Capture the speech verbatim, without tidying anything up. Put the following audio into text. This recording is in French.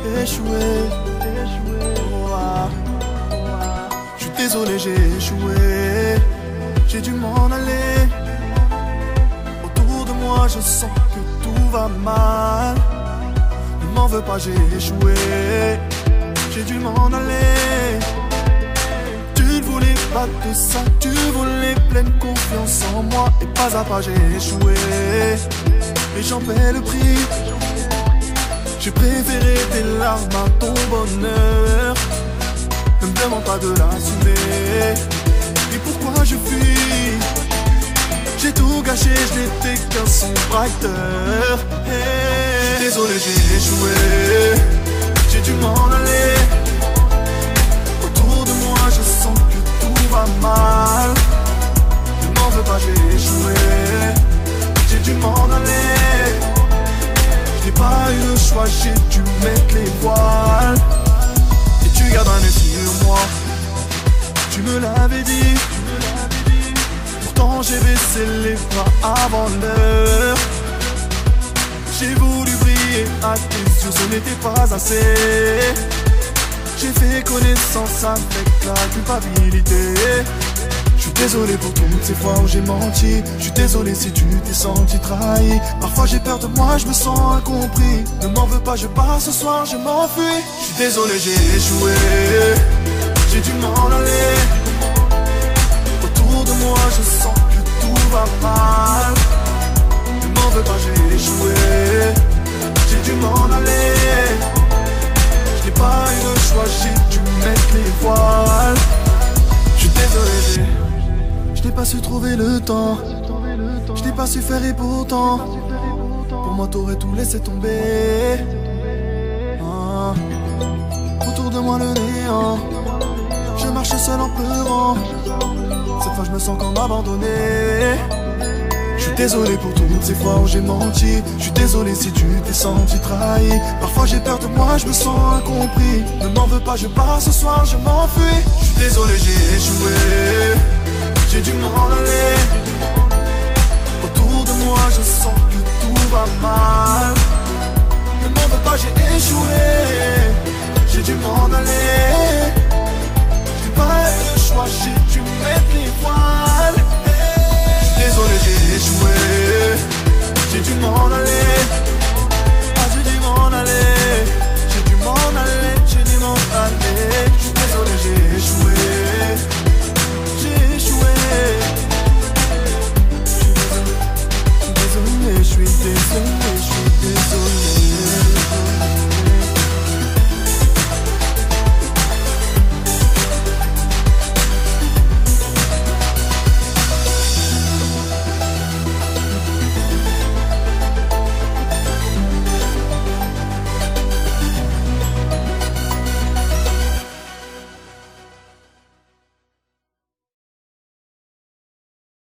échoué. Oh, ah. Je suis désolé, j'ai échoué. J'ai dû m'en aller. Autour de moi, je sens que tout va mal. Ne m'en veux pas, j'ai échoué. J'ai dû m'en aller. Tu ne voulais pas de ça, tu voulais pleine confiance en moi. Et pas à pas, j'ai échoué. Et j'en paie le prix. J'ai préféré tes larmes à ton bonheur. Ne me demande pas de l'assumer. Et pourquoi je fuis? J'ai tout gâché, je n'étais qu'un sombre acteur. Hey, désolé, j'ai échoué. J'ai dû m'en aller. Autour de moi, je sens que tout va mal. Ne m'en veux pas, j'ai échoué. J'ai dû m'en aller. Je n'ai pas eu le choix, j'ai dû mettre les voiles. Et tu gardes un œil sur moi. Tu me l'avais dit. Pourtant j'ai baissé les bras avant l'heure. J'ai voulu briller à tes yeux, ce n'était pas assez. J'ai fait connaissance avec la culpabilité. Je suis désolé pour toutes ces fois où j'ai menti. Je suis désolé si tu t'es senti trahi. Parfois j'ai peur de moi, je me sens incompris. Ne m'en veux pas, je pars ce soir, je m'enfuis. Je suis désolé, j'ai échoué. J'ai dû m'en aller. Autour de moi, je sens que tout va mal. Ne m'en veux pas, j'ai échoué. J'ai dû m'en aller. Je n'ai pas eu le choix, j'ai dû mettre les voiles. Je suis désolé, je n'ai pas su trouver le temps. Je n'ai pas su faire et pourtant pour moi t'aurais tout laissé tomber. Ah. Autour de moi le néant. Je marche seul en pleurant. Cette fois je me sens comme abandonné. Je suis désolé pour toutes ces fois où j'ai menti. Je suis désolé si tu t'es senti trahi. Parfois j'ai peur de moi, je me sens incompris. Ne m'en veux pas, je pars ce soir, je m'enfuis. Je suis désolé, j'ai échoué. J'ai dû m'en aller. Autour de moi, je sens que tout va mal. Ne m'en veux pas, j'ai échoué.